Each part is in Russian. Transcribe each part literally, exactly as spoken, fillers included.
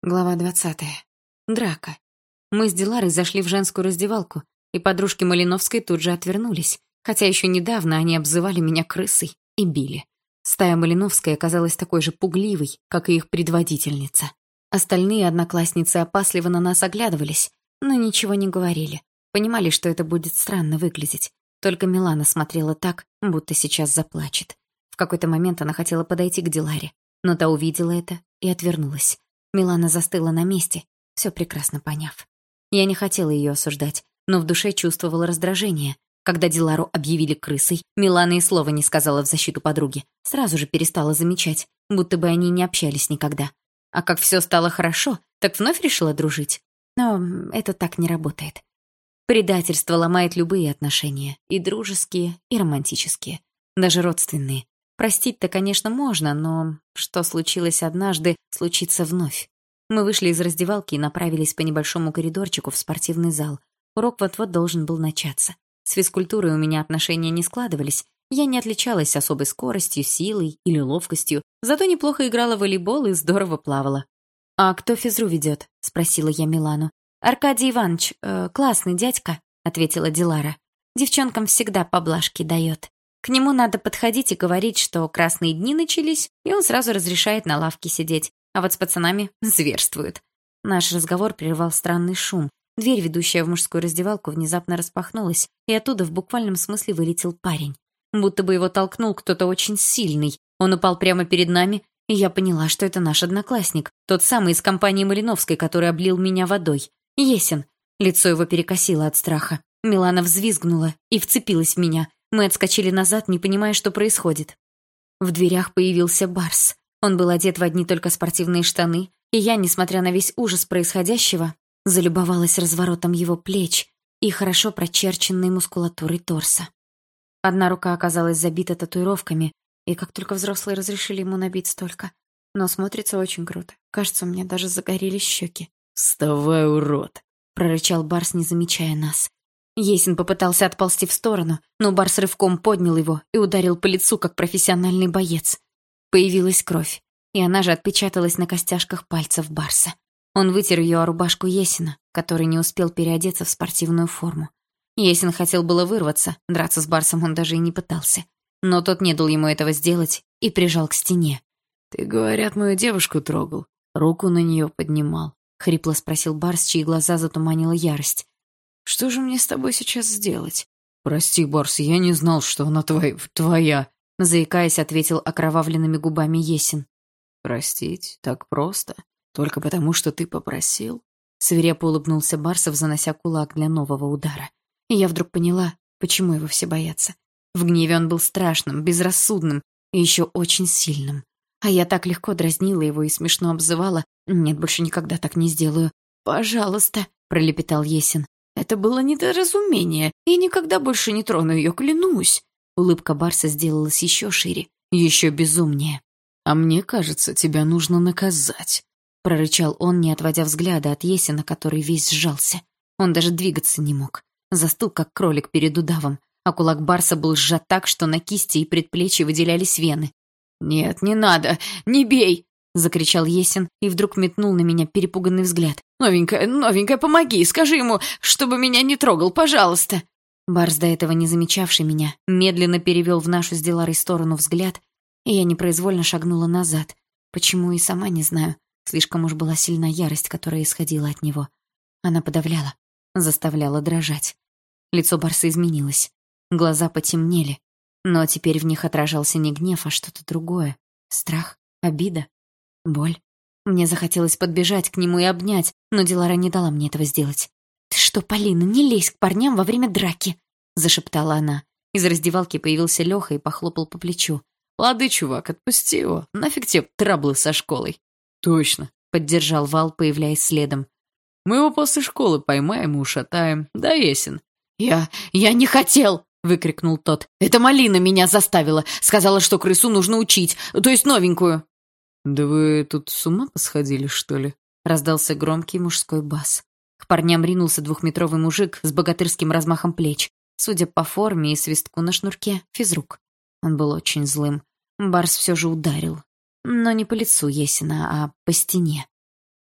Глава двадцатая. Драка. Мы с Диларой зашли в женскую раздевалку, и подружки Малиновской тут же отвернулись, хотя еще недавно они обзывали меня крысой и били. Стая Малиновской оказалась такой же пугливой, как и их предводительница. Остальные одноклассницы опасливо на нас оглядывались, но ничего не говорили. Понимали, что это будет странно выглядеть. Только Милана смотрела так, будто сейчас заплачет. В какой-то момент она хотела подойти к Диларе, но та увидела это и отвернулась. Милана застыла на месте, все прекрасно поняв. Я не хотела ее осуждать, но в душе чувствовала раздражение. Когда Дилару объявили крысой, Милана и слова не сказала в защиту подруги. Сразу же перестала замечать, будто бы они не общались никогда. А как все стало хорошо, так вновь решила дружить. Но это так не работает. Предательство ломает любые отношения, и дружеские, и романтические, даже родственные. Простить-то, конечно, можно, но что случилось однажды, случится вновь. Мы вышли из раздевалки и направились по небольшому коридорчику в спортивный зал. Урок вот-вот должен был начаться. С физкультурой у меня отношения не складывались. Я не отличалась особой скоростью, силой или ловкостью, зато неплохо играла в волейбол и здорово плавала. «А кто физру ведет?» — спросила я Милану. «Аркадий Иванович, э, классный дядька», — ответила Дилара. «Девчонкам всегда поблажки дает. К нему надо подходить и говорить, что красные дни начались, и он сразу разрешает на лавке сидеть, а вот с пацанами зверствует». Наш разговор прервал странный шум. Дверь, ведущая в мужскую раздевалку, внезапно распахнулась, и оттуда в буквальном смысле вылетел парень. Будто бы его толкнул кто-то очень сильный. Он упал прямо перед нами, и я поняла, что это наш одноклассник, тот самый из компании Малиновской, который облил меня водой. Есин. Лицо его перекосило от страха. Милана взвизгнула и вцепилась в меня. Мы отскочили назад, не понимая, что происходит. В дверях появился Барс. Он был одет в одни только спортивные штаны, и я, несмотря на весь ужас происходящего, залюбовалась разворотом его плеч и хорошо прочерченной мускулатурой торса. Одна рука оказалась забита татуировками, и как только взрослые разрешили ему набить столько. Но смотрится очень круто. Кажется, у меня даже загорелись щеки. «Вставай, урод!» — прорычал Барс, не замечая нас. Есин попытался отползти в сторону, но Барс рывком поднял его и ударил по лицу, как профессиональный боец. Появилась кровь, и она же отпечаталась на костяшках пальцев Барса. Он вытер ее о рубашку Есина, который не успел переодеться в спортивную форму. Есин хотел было вырваться, драться с Барсом он даже и не пытался. Но тот не дал ему этого сделать и прижал к стене. «Ты, говорят, мою девушку трогал, руку на нее поднимал», — хрипло спросил Барс, чьи глаза затуманила ярость. «Что же мне с тобой сейчас сделать?» «Прости, Барс, я не знал, что она твоя...» твоя заикаясь, ответил окровавленными губами Есин. «Простить? Так просто? Только потому, что ты попросил?» Свирепо улыбнулся Барсов, занося кулак для нового удара. И я вдруг поняла, почему его все боятся. В гневе он был страшным, безрассудным и еще очень сильным. А я так легко дразнила его и смешно обзывала. «Нет, больше никогда так не сделаю». «Пожалуйста», — пролепетал Есин. «Это было недоразумение. Я никогда больше не трону ее, клянусь». Улыбка Барса сделалась еще шире, еще безумнее. «А мне кажется, тебя нужно наказать», — прорычал он, не отводя взгляда от Есина, который весь сжался. Он даже двигаться не мог. Застыл, как кролик перед удавом, а кулак Барса был сжат так, что на кисти и предплечье выделялись вены. «Нет, не надо, не бей!» — закричал Есин и вдруг метнул на меня перепуганный взгляд. «Новенькая, новенькая, помоги, скажи ему, чтобы меня не трогал, пожалуйста!» Барс, до этого не замечавший меня, медленно перевел в нашу с Диларой сторону взгляд, и я непроизвольно шагнула назад. Почему, и сама не знаю. Слишком уж была сильна ярость, которая исходила от него. Она подавляла, заставляла дрожать. Лицо Барса изменилось. Глаза потемнели, но теперь в них отражался не гнев, а что-то другое. Страх, обида, боль. Мне захотелось подбежать к нему и обнять, но Дилара не дала мне этого сделать. «Ты что, Полина, не лезь к парням во время драки!» — зашептала она. Из раздевалки появился Леха и похлопал по плечу. «Лады, чувак, отпусти его. Нафиг тебе траблы со школой». «Точно», — поддержал Вал, появляясь следом. «Мы его после школы поймаем и ушатаем. Да, Есин?» «Я... я не хотел!» — выкрикнул тот. «Это Малина меня заставила. Сказала, что крысу нужно учить, то есть новенькую». «Да вы тут с ума посходили, что ли?» — раздался громкий мужской бас. К парням ринулся двухметровый мужик с богатырским размахом плеч. Судя по форме и свистку на шнурке, физрук. Он был очень злым. Барс все же ударил. Но не по лицу Есина, а по стене.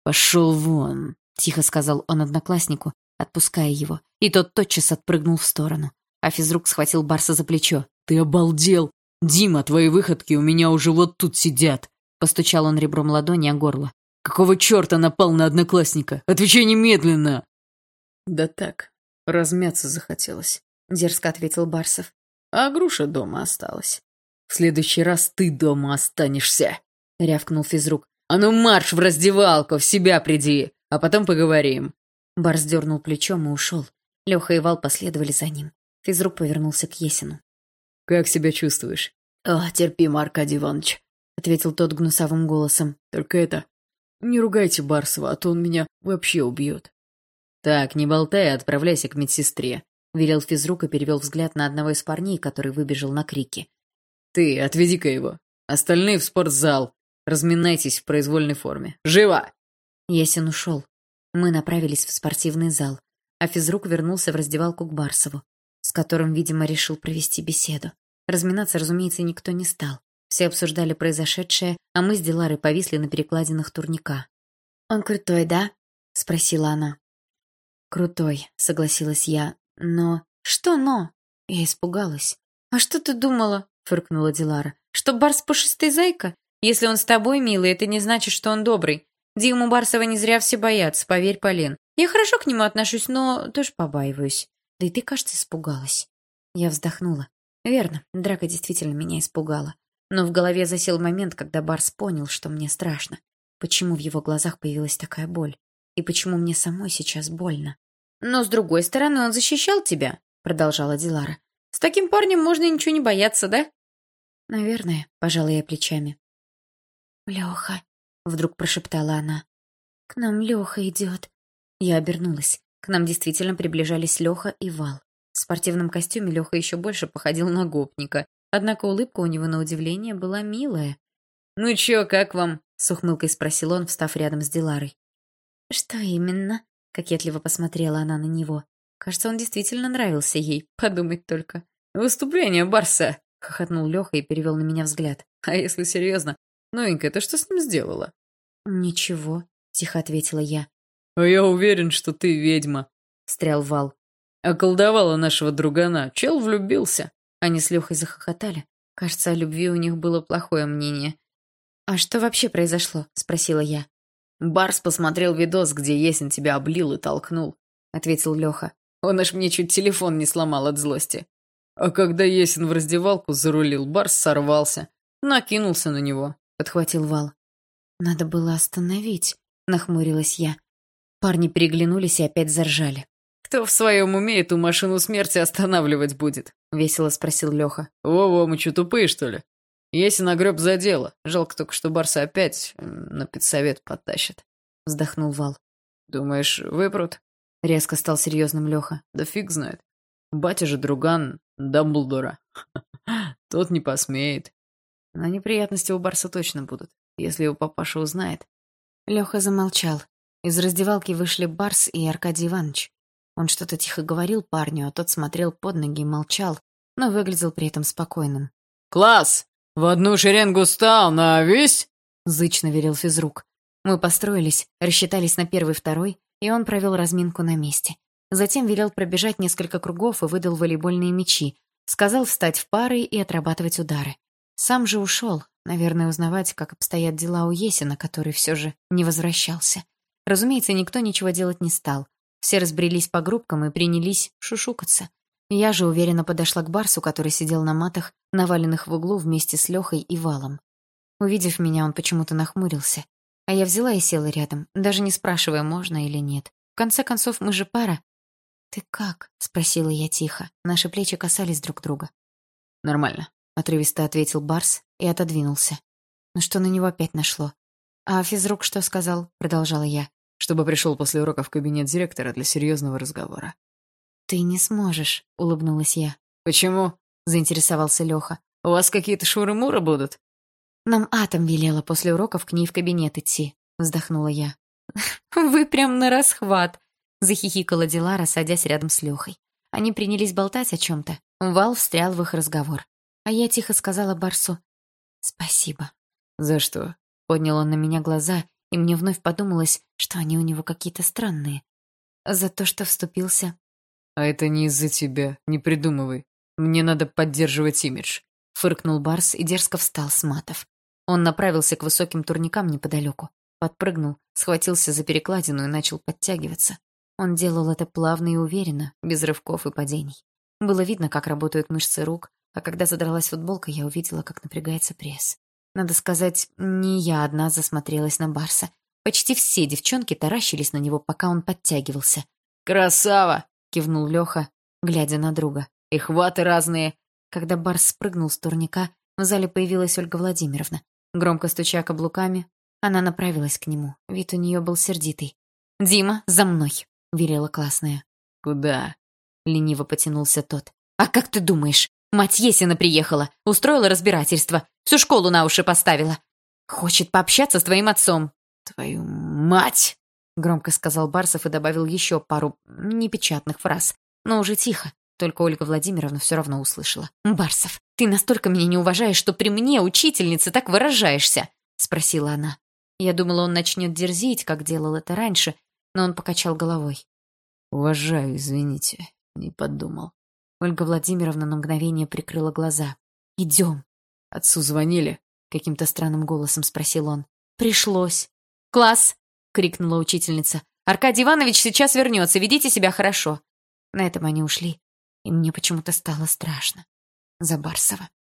«Пошел вон», — тихо сказал он однокласснику, отпуская его, и тот тотчас отпрыгнул в сторону. А физрук схватил Барса за плечо. «Ты обалдел! Дима, твои выходки у меня уже вот тут сидят!» Постучал он ребром ладони о горло. «Какого черта напал на одноклассника? Отвечай немедленно!» «Да так, размяться захотелось», — дерзко ответил Барсов. «А груша дома осталась». «В следующий раз ты дома останешься», — рявкнул физрук. «А ну марш в раздевалку, в себя приди, а потом поговорим». Барс дернул плечом и ушел. Леха и Вал последовали за ним. Физрук повернулся к Есину. «Как себя чувствуешь?» «О, терпимо, Аркадий Иванович», — ответил тот гнусавым голосом. «Только это... не ругайте Барсова, а то он меня вообще убьет». «Так, не болтай, а отправляйся к медсестре», — велел физрук и перевел взгляд на одного из парней, который выбежал на крики. «Ты, отведи-ка его. Остальные в спортзал. Разминайтесь в произвольной форме. Живо!» Есин ушел. Мы направились в спортивный зал, а физрук вернулся в раздевалку к Барсову, с которым, видимо, решил провести беседу. Разминаться, разумеется, никто не стал. Все обсуждали произошедшее, а мы с Диларой повисли на перекладинах турника. «Он крутой, да?» — спросила она. «Крутой», — согласилась я. «Но...» «Что «но»?» Я испугалась. «А что ты думала?» — фыркнула Дилара. «Что Барс пушистый зайка? Если он с тобой, милый, это не значит, что он добрый. Диму Барсова не зря все боятся, поверь, Полин. Я хорошо к нему отношусь, но тоже побаиваюсь. Да и ты, кажется, испугалась». Я вздохнула. Верно, драка действительно меня испугала. Но в голове засел момент, когда Барс понял, что мне страшно. Почему в его глазах появилась такая боль? И почему мне самой сейчас больно? «Но, с другой стороны, он защищал тебя», — продолжала Дилара. «С таким парнем можно ничего не бояться, да?» «Наверное», — пожала я плечами. «Леха», — вдруг прошептала она. «К нам Леха идет». Я обернулась. К нам действительно приближались Леха и Вал. В спортивном костюме Леха еще больше походил на гопника, однако улыбка у него, на удивление, была милая. «Ну чё, как вам?» — с ухмылкой спросил он, встав рядом с Диларой. «Что именно?» — кокетливо посмотрела она на него. Кажется, он действительно нравился ей, подумать только. «Выступление Барса!» — хохотнул Леха и перевел на меня взгляд. «А если серьезно? Новенькая, ты что с ним сделала?» «Ничего», — тихо ответила я. «А я уверен, что ты ведьма», — встрял Вал. «Околдовала нашего другана. Чел влюбился». Они с Лехой захохотали. Кажется, о любви у них было плохое мнение. «А что вообще произошло?» — спросила я. «Барс посмотрел видос, где Есин тебя облил и толкнул», — ответил Леха. «Он аж мне чуть телефон не сломал от злости». А когда Есин в раздевалку зарулил, Барс сорвался. Накинулся на него, — подхватил Вал. «Надо было остановить», — нахмурилась я. Парни переглянулись и опять заржали. «Кто в своем уме эту машину смерти останавливать будет?» — весело спросил Леха. «Во-во, мы что, тупые, что ли? Есин огреб за дело. Жалко только, что Барса опять на педсовет подтащит», — вздохнул Вал. «Думаешь, выпрут?» — резко стал серьезным Леха. «Да фиг знает. Батя же друган Дамблдора. Тот не посмеет. Но неприятности у Барса точно будут, если его папаша узнает». Леха замолчал. Из раздевалки вышли Барс и Аркадий Иванович. Он что-то тихо говорил парню, а тот смотрел под ноги и молчал, но выглядел при этом спокойным. «Класс! В одну шеренгу стал, на весь!» — зычно велел физрук. Мы построились, рассчитались на первый-второй, и он провел разминку на месте. Затем велел пробежать несколько кругов и выдал волейбольные мячи. Сказал встать в пары и отрабатывать удары. Сам же ушел, наверное, узнавать, как обстоят дела у Есина, который все же не возвращался. Разумеется, никто ничего делать не стал. Все разбрелись по группкам и принялись шушукаться. Я же уверенно подошла к Барсу, который сидел на матах, наваленных в углу вместе с Лехой и Валом. Увидев меня, он почему-то нахмурился. А я взяла и села рядом, даже не спрашивая, можно или нет. В конце концов, мы же пара. «Ты как?» — спросила я тихо. Наши плечи касались друг друга. «Нормально», — отрывисто ответил Барс и отодвинулся. Ну что на него опять нашло? «А физрук что сказал?» — продолжала я. «Чтобы пришел после урока в кабинет директора для серьезного разговора». «Ты не сможешь», — улыбнулась я. «Почему?» — заинтересовался Леха. «У вас какие-то шуры-муры будут?» «Нам Атом велела после уроков к ней в кабинет идти», — вздохнула я. «Вы прям на расхват», — захихикала Дилара, садясь рядом с Лехой. Они принялись болтать о чем-то. Вал встрял в их разговор. А я тихо сказала Барсу «Спасибо». «За что?» — поднял он на меня глаза, и мне вновь подумалось, что они у него какие-то странные. За то, что вступился. «А это не из-за тебя, не придумывай. Мне надо поддерживать имидж», — фыркнул Барс и дерзко встал с матов. Он направился к высоким турникам неподалеку, подпрыгнул, схватился за перекладину и начал подтягиваться. Он делал это плавно и уверенно, без рывков и падений. Было видно, как работают мышцы рук, а когда задралась футболка, я увидела, как напрягается пресс. Надо сказать, не я одна засмотрелась на Барса. Почти все девчонки таращились на него, пока он подтягивался. «Красава!» — кивнул Леха, глядя на друга. «И хваты разные!» Когда Барс спрыгнул с турника, в зале появилась Ольга Владимировна. Громко стуча каблуками, она направилась к нему. Вид у нее был сердитый. «Дима, за мной!» — велела классная. «Куда?» — лениво потянулся тот. «А как ты думаешь? Мать Есина приехала, устроила разбирательство, всю школу на уши поставила. Хочет пообщаться с твоим отцом». «Твою мать!» — громко сказал Барсов и добавил еще пару непечатных фраз. Но уже тихо, только Ольга Владимировна все равно услышала. «Барсов, ты настолько меня не уважаешь, что при мне, учительнице, так выражаешься?» — спросила она. Я думала, он начнет дерзить, как делал это раньше, но он покачал головой. «Уважаю, извините, не подумал». Ольга Владимировна на мгновение прикрыла глаза. «Идем». «Отцу звонили?» — каким-то странным голосом спросил он. «Пришлось». «Класс!» — крикнула учительница. «Аркадий Иванович сейчас вернется, ведите себя хорошо». На этом они ушли, и мне почему-то стало страшно за Барсова.